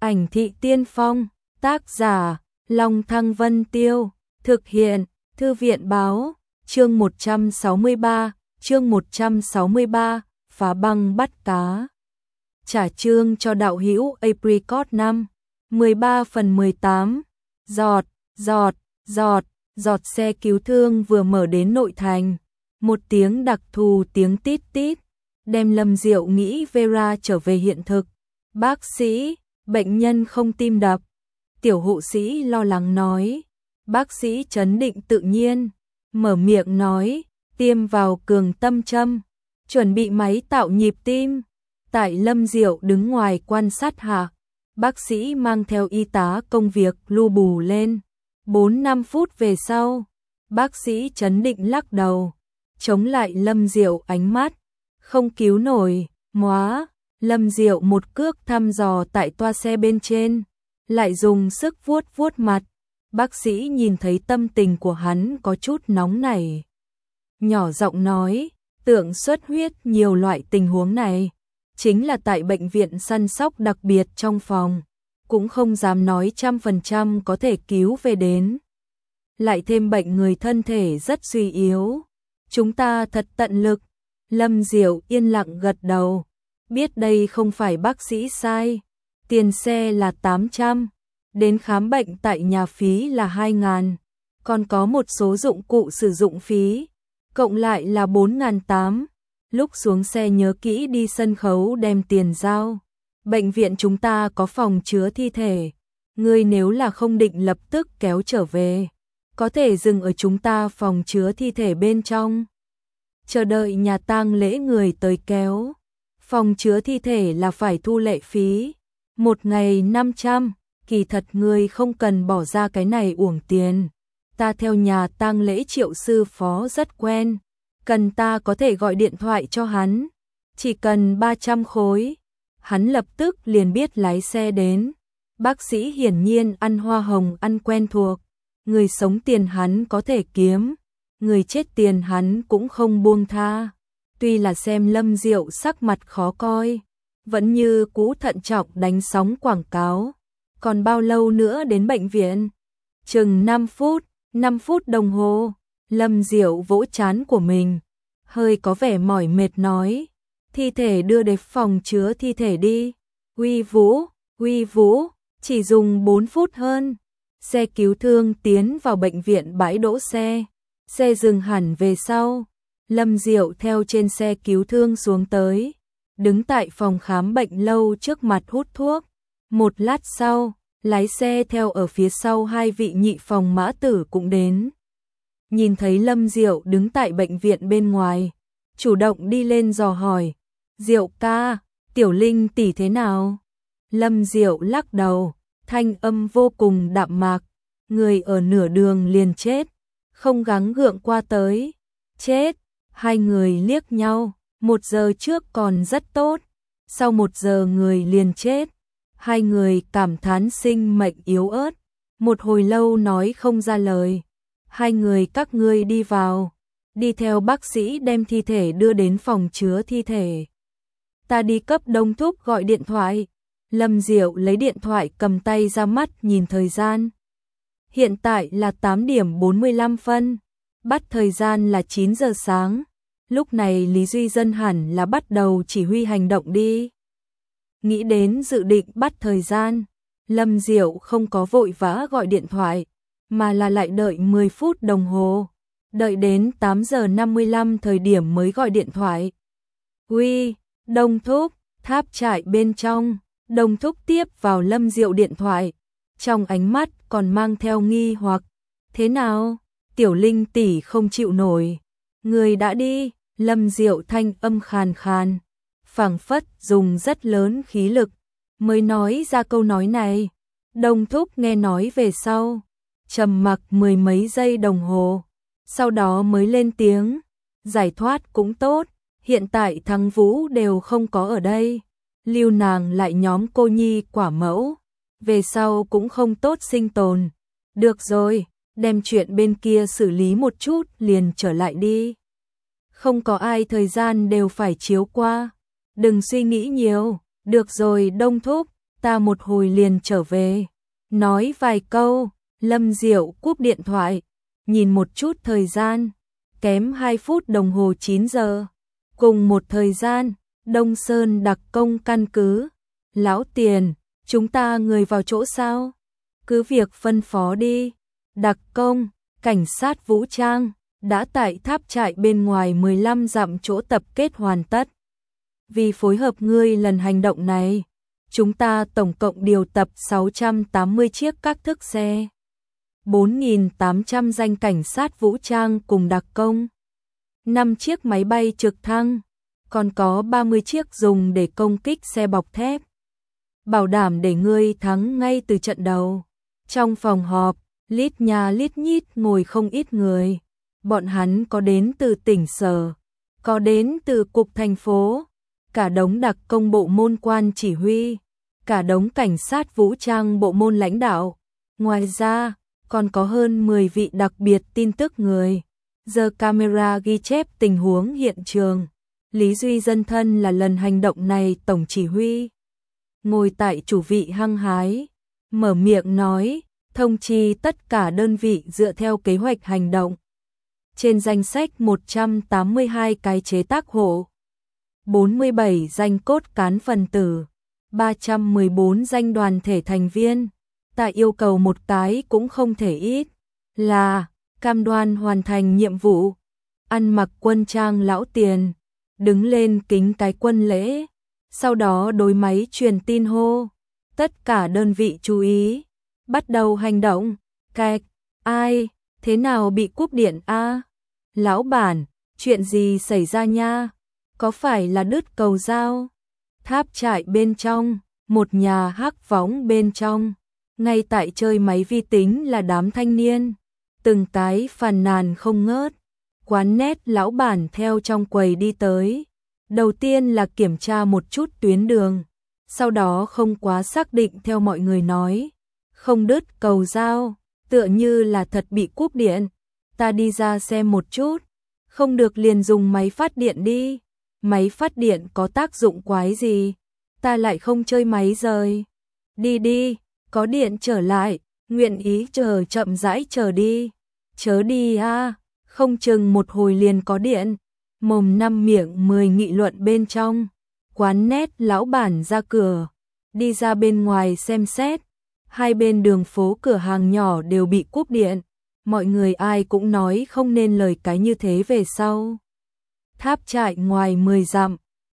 Ảnh thị tiên phong, tác giả, Long Thăng Vân Tiêu, thực hiện, Thư viện Báo, chương 163, phá băng bắt cá. Trả chương cho đạo hữu Apricot 5, 13/18, giọt xe cứu thương vừa mở đến nội thành. Một tiếng đặc thù tiếng tít tít, đem Lâm Diệu nghĩ Vera trở về hiện thực. Bác sĩ, bệnh nhân không tim đập. Tiểu hộ sĩ lo lắng nói. Bác sĩ trấn định tự nhiên, mở miệng nói, tiêm vào cường tâm châm, chuẩn bị máy tạo nhịp tim. Tại Lâm Diệu đứng ngoài quan sát hạ, bác sĩ mang theo y tá công việc lu bù lên. 4-5 phút về sau, bác sĩ trấn định lắc đầu, chống lại Lâm Diệu ánh mắt, không cứu nổi, móa. Lâm Diệu một cước thăm dò tại toa xe bên trên, lại dùng sức vuốt vuốt mặt. Bác sĩ nhìn thấy tâm tình của hắn có chút nóng nảy, nhỏ giọng nói, tượng xuất huyết nhiều loại tình huống này, chính là tại bệnh viện săn sóc đặc biệt trong phòng, cũng không dám nói 100% có thể cứu về đến. Lại thêm bệnh người thân thể rất suy yếu, chúng ta thật tận lực. Lâm Diệu yên lặng gật đầu, biết đây không phải bác sĩ sai, tiền xe là 800, đến khám bệnh tại nhà phí là 2.000, còn có một số dụng cụ sử dụng phí, cộng lại là 4.800. Lúc xuống xe nhớ kỹ đi sân khấu đem tiền giao. Bệnh viện chúng ta có phòng chứa thi thể, ngươi nếu là không định lập tức kéo trở về, có thể dừng ở chúng ta phòng chứa thi thể bên trong, chờ đợi nhà tang lễ người tới kéo. Phòng chứa thi thể là phải thu lệ phí, một ngày 500, kỳ thật ngươi không cần bỏ ra cái này uổng tiền. Ta theo nhà tang lễ Triệu sư phó rất quen, cần ta có thể gọi điện thoại cho hắn, chỉ cần 300 khối. Hắn lập tức liền biết lái xe đến. Bác sĩ hiển nhiên ăn hoa hồng ăn quen thuộc, người sống tiền hắn có thể kiếm, người chết tiền hắn cũng không buông tha. Tuy là xem Lâm Diệu sắc mặt khó coi, vẫn như cũ thận trọng đánh sóng quảng cáo. Còn bao lâu nữa đến bệnh viện? Chừng 5 phút đồng hồ. Lâm Diệu vỗ trán của mình, hơi có vẻ mỏi mệt nói, thi thể đưa đến phòng chứa thi thể đi. Uy Vũ, chỉ dùng 4 phút hơn. Xe cứu thương tiến vào bệnh viện bãi đỗ xe, xe dừng hẳn về sau. Lâm Diệu theo trên xe cứu thương xuống tới, đứng tại phòng khám bệnh lâu trước mặt hút thuốc. Một lát sau, lái xe theo ở phía sau hai vị nhị phòng mã tử cũng đến. Nhìn thấy Lâm Diệu đứng tại bệnh viện bên ngoài, chủ động đi lên dò hỏi, Diệu ca, Tiểu Linh tỷ thế nào? Lâm Diệu lắc đầu, thanh âm vô cùng đạm mạc, người ở nửa đường liền chết, không gắng gượng qua tới, chết. Hai người liếc nhau, 1 giờ trước còn rất tốt, sau 1 giờ người liền chết. Hai người cảm thán sinh mệnh yếu ớt, một hồi lâu nói không ra lời. Hai người các ngươi đi vào, đi theo bác sĩ đem thi thể đưa đến phòng chứa thi thể. Ta đi cấp Đông Thúc gọi điện thoại. Lâm Diệu lấy điện thoại cầm tay ra mắt nhìn thời gian. Hiện tại là 8:45, bắt thời gian là 9 giờ sáng. Lúc này Lý Duy Dân hẳn là bắt đầu chỉ huy hành động đi. Nghĩ đến dự định bắt thời gian, Lâm Diệu không có vội vã gọi điện thoại, mà là lại đợi 10 phút đồng hồ, đợi đến 8:55 thời điểm mới gọi điện thoại. Uy, Đông Thúc, tháp trại bên trong. Đông Thúc tiếp vào Lâm Diệu điện thoại, trong ánh mắt còn mang theo nghi hoặc. Thế nào? Tiểu Linh tỷ không chịu nổi. Người đã đi. Lâm Diệu thanh âm khàn khàn, phảng phất dùng rất lớn khí lực mới nói ra câu nói này. Đông Thúc nghe nói về sau, trầm mặc 10 mấy giây đồng hồ, sau đó mới lên tiếng, giải thoát cũng tốt, hiện tại Thắng Vũ đều không có ở đây, lưu nàng lại nhóm cô nhi quả mẫu, về sau cũng không tốt sinh tồn. Được rồi, đem chuyện bên kia xử lý một chút liền trở lại đi. Không có ai thời gian đều phải chiếu qua, đừng suy nghĩ nhiều. Được rồi Đông Thúc, ta một hồi liền trở về. Nói vài câu, Lâm Diệu cúp điện thoại, nhìn một chút thời gian, kém 2 phút đồng hồ 9 giờ. Cùng một thời gian, Đông Sơn đặc công căn cứ. Lão Tiền, chúng ta người vào chỗ sao? Cứ việc phân phó đi. Đặc công, cảnh sát vũ trang, đã tại tháp trại bên ngoài 15 dặm chỗ tập kết hoàn tất. Vì phối hợp ngươi lần hành động này, chúng ta tổng cộng điều tập 680 chiếc các thức xe, 4.800 danh cảnh sát vũ trang cùng đặc công, 5 chiếc máy bay trực thăng, còn có 30 chiếc dùng để công kích xe bọc thép. Bảo đảm để ngươi thắng ngay từ trận đầu. Trong phòng họp, lít nhà lít nhít ngồi không ít người. Bọn hắn có đến từ tỉnh sở, có đến từ cục thành phố, cả đống đặc công bộ môn quan chỉ huy, cả đống cảnh sát vũ trang bộ môn lãnh đạo. Ngoài ra, còn có hơn 10 vị đặc biệt tin tức người. Giờ camera ghi chép tình huống hiện trường. Lý Duy Dân thân là lần hành động này tổng chỉ huy. Ngồi tại chủ vị hăng hái, mở miệng nói, thông chi tất cả đơn vị dựa theo kế hoạch hành động. Trên danh sách 182 cái chế tác hộ, 47 danh cốt cán phần tử, 314 danh đoàn thể thành viên. Ta yêu cầu một cái cũng không thể ít, là cam đoan hoàn thành nhiệm vụ. Ăn mặc quân trang Lão Tiền, đứng lên kính cái quân lễ, sau đó đối máy truyền tin hô. Tất cả đơn vị chú ý, bắt đầu hành động. Cạch, ai, thế nào bị cúp điện a? Lão bản, chuyện gì xảy ra nha? Có phải là đứt cầu dao? Tháp trại bên trong, một nhà hắc võng bên trong, ngay tại chơi máy vi tính là đám thanh niên, từng cái phàn nàn không ngớt. Quán nét lão bản theo trong quầy đi tới, đầu tiên là kiểm tra một chút tuyến đường, sau đó không quá xác định theo mọi người nói, không đứt cầu dao, tựa như là thật bị cúp điện. Ta đi ra xem một chút, không được liền dùng máy phát điện đi. Máy phát điện có tác dụng quái gì? Ta lại không chơi máy rời. Đi đi, có điện trở lại, nguyện ý chờ chậm rãi chờ đi. Chớ đi a, không chừng một hồi liền có điện. Mồm năm miệng 10 nghị luận bên trong. Quán nét lão bản ra cửa, đi ra bên ngoài xem xét. Hai bên đường phố cửa hàng nhỏ đều bị cúp điện. Mọi người ai cũng nói không nên lời cái như thế về sau. Tháp trại ngoài 10 dặm,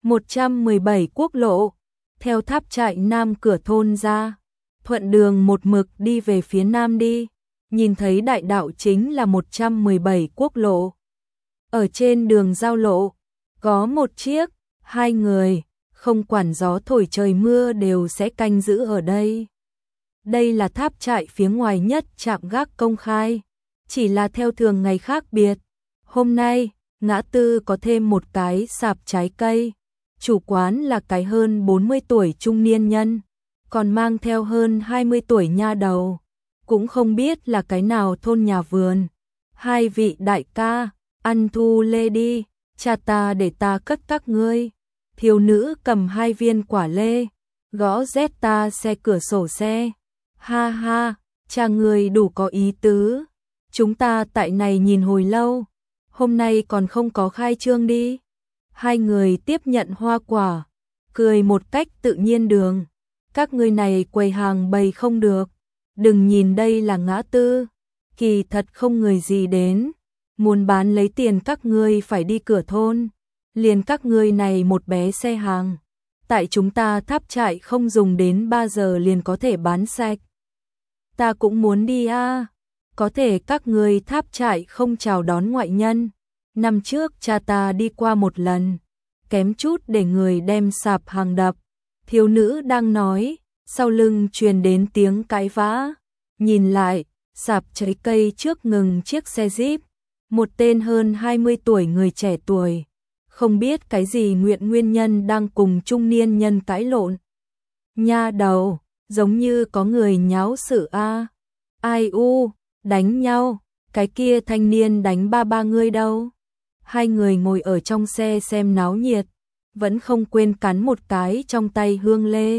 117 quốc lộ, theo tháp trại nam cửa thôn ra, thuận đường một mực đi về phía nam đi, nhìn thấy đại đạo chính là 117 quốc lộ. Ở trên đường giao lộ, có một chiếc, hai người, không quản gió thổi trời mưa đều sẽ canh giữ ở đây. Đây là tháp trại phía ngoài nhất trạm gác công khai, chỉ là theo thường ngày khác biệt. Hôm nay, ngã tư có thêm một cái sạp trái cây, chủ quán là cái hơn 40 tuổi trung niên nhân, còn mang theo hơn 20 tuổi nha đầu, cũng không biết là cái nào thôn nhà vườn. Hai vị đại ca, ăn thu lê đi, cha ta để ta cất các ngươi. Thiếu nữ cầm 2 viên quả lê, gõ rét ta xe cửa sổ xe. Ha ha, cha người đủ có ý tứ, chúng ta tại này nhìn hồi lâu, hôm nay còn không có khai trương đi. Hai người tiếp nhận hoa quả, cười một cách tự nhiên đường. Các ngươi này quầy hàng bày không được, đừng nhìn đây là ngã tư, kỳ thật không người gì đến, muốn bán lấy tiền các ngươi phải đi cửa thôn, liền các ngươi này một bé xe hàng, tại chúng ta tháp trại không dùng đến 3 giờ liền có thể bán sạch. Ta cũng muốn đi a, có thể các ngươi tháp trại không chào đón ngoại nhân. Năm trước cha ta đi qua một lần, kém chút để người đem sạp hàng đập. Thiếu nữ đang nói, sau lưng truyền đến tiếng cãi vã. Nhìn lại, sạp trái cây trước ngừng chiếc xe Jeep, một tên hơn 20 tuổi người trẻ tuổi, không biết cái gì nguyên nhân đang cùng trung niên nhân cãi lộn. Nha đầu, giống như có người nháo sự a. Ai u, đánh nhau, cái kia thanh niên đánh ba người đâu. Hai người ngồi ở trong xe xem náo nhiệt, vẫn không quên cắn một cái trong tay hương lê.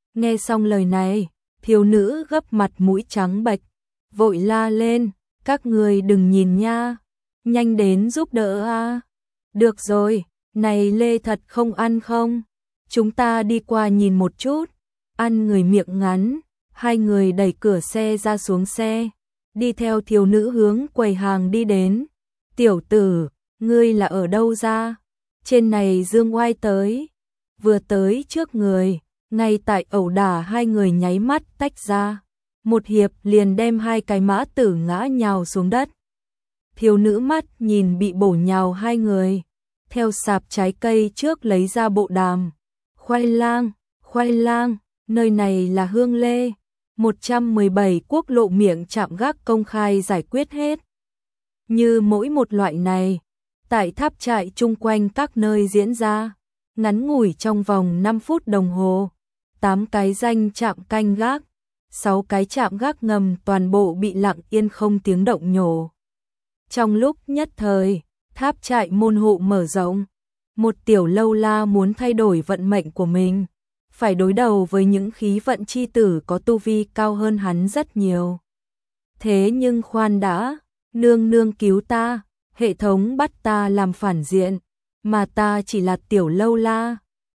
Nghe xong lời này, thiếu nữ gấp mặt mũi trắng bệch, vội la lên, các người đừng nhìn nha, nhanh đến giúp đỡ a. Được rồi, này Lê thật không ăn không? Chúng ta đi qua nhìn một chút. Ăn người miệng ngắn, hai người đẩy cửa xe ra xuống xe, đi theo thiếu nữ hướng quầy hàng đi đến. Tiểu tử, ngươi là ở đâu ra? Trên này Dương Oai tới, vừa tới trước người, ngay tại ẩu đả hai người nháy mắt tách ra. Một hiệp liền đem hai cái mã tử ngã nhào xuống đất. Thiếu nữ mắt nhìn bị bổ nhào hai người, theo sạp trái cây trước lấy ra bộ đàm. Khoai lang, nơi này là Hương Lê, 117 quốc lộ miệng trạm gác công khai giải quyết hết. Như mỗi một loại này, tại tháp trại chung quanh các nơi diễn ra, ngắn ngủi trong vòng 5 phút đồng hồ, 8 cái danh trạm canh gác, 6 cái trạm gác ngầm toàn bộ bị lặng yên không tiếng động nhổ. Trong lúc nhất thời, tháp trại môn hộ mở rộng, một tiểu lâu la muốn thay đổi vận mệnh của mình, phải đối đầu với những khí vận chi tử có tu vi cao hơn hắn rất nhiều. Thế nhưng khoan đã, nương nương cứu ta, hệ thống bắt ta làm phản diện, mà ta chỉ là tiểu lâu la,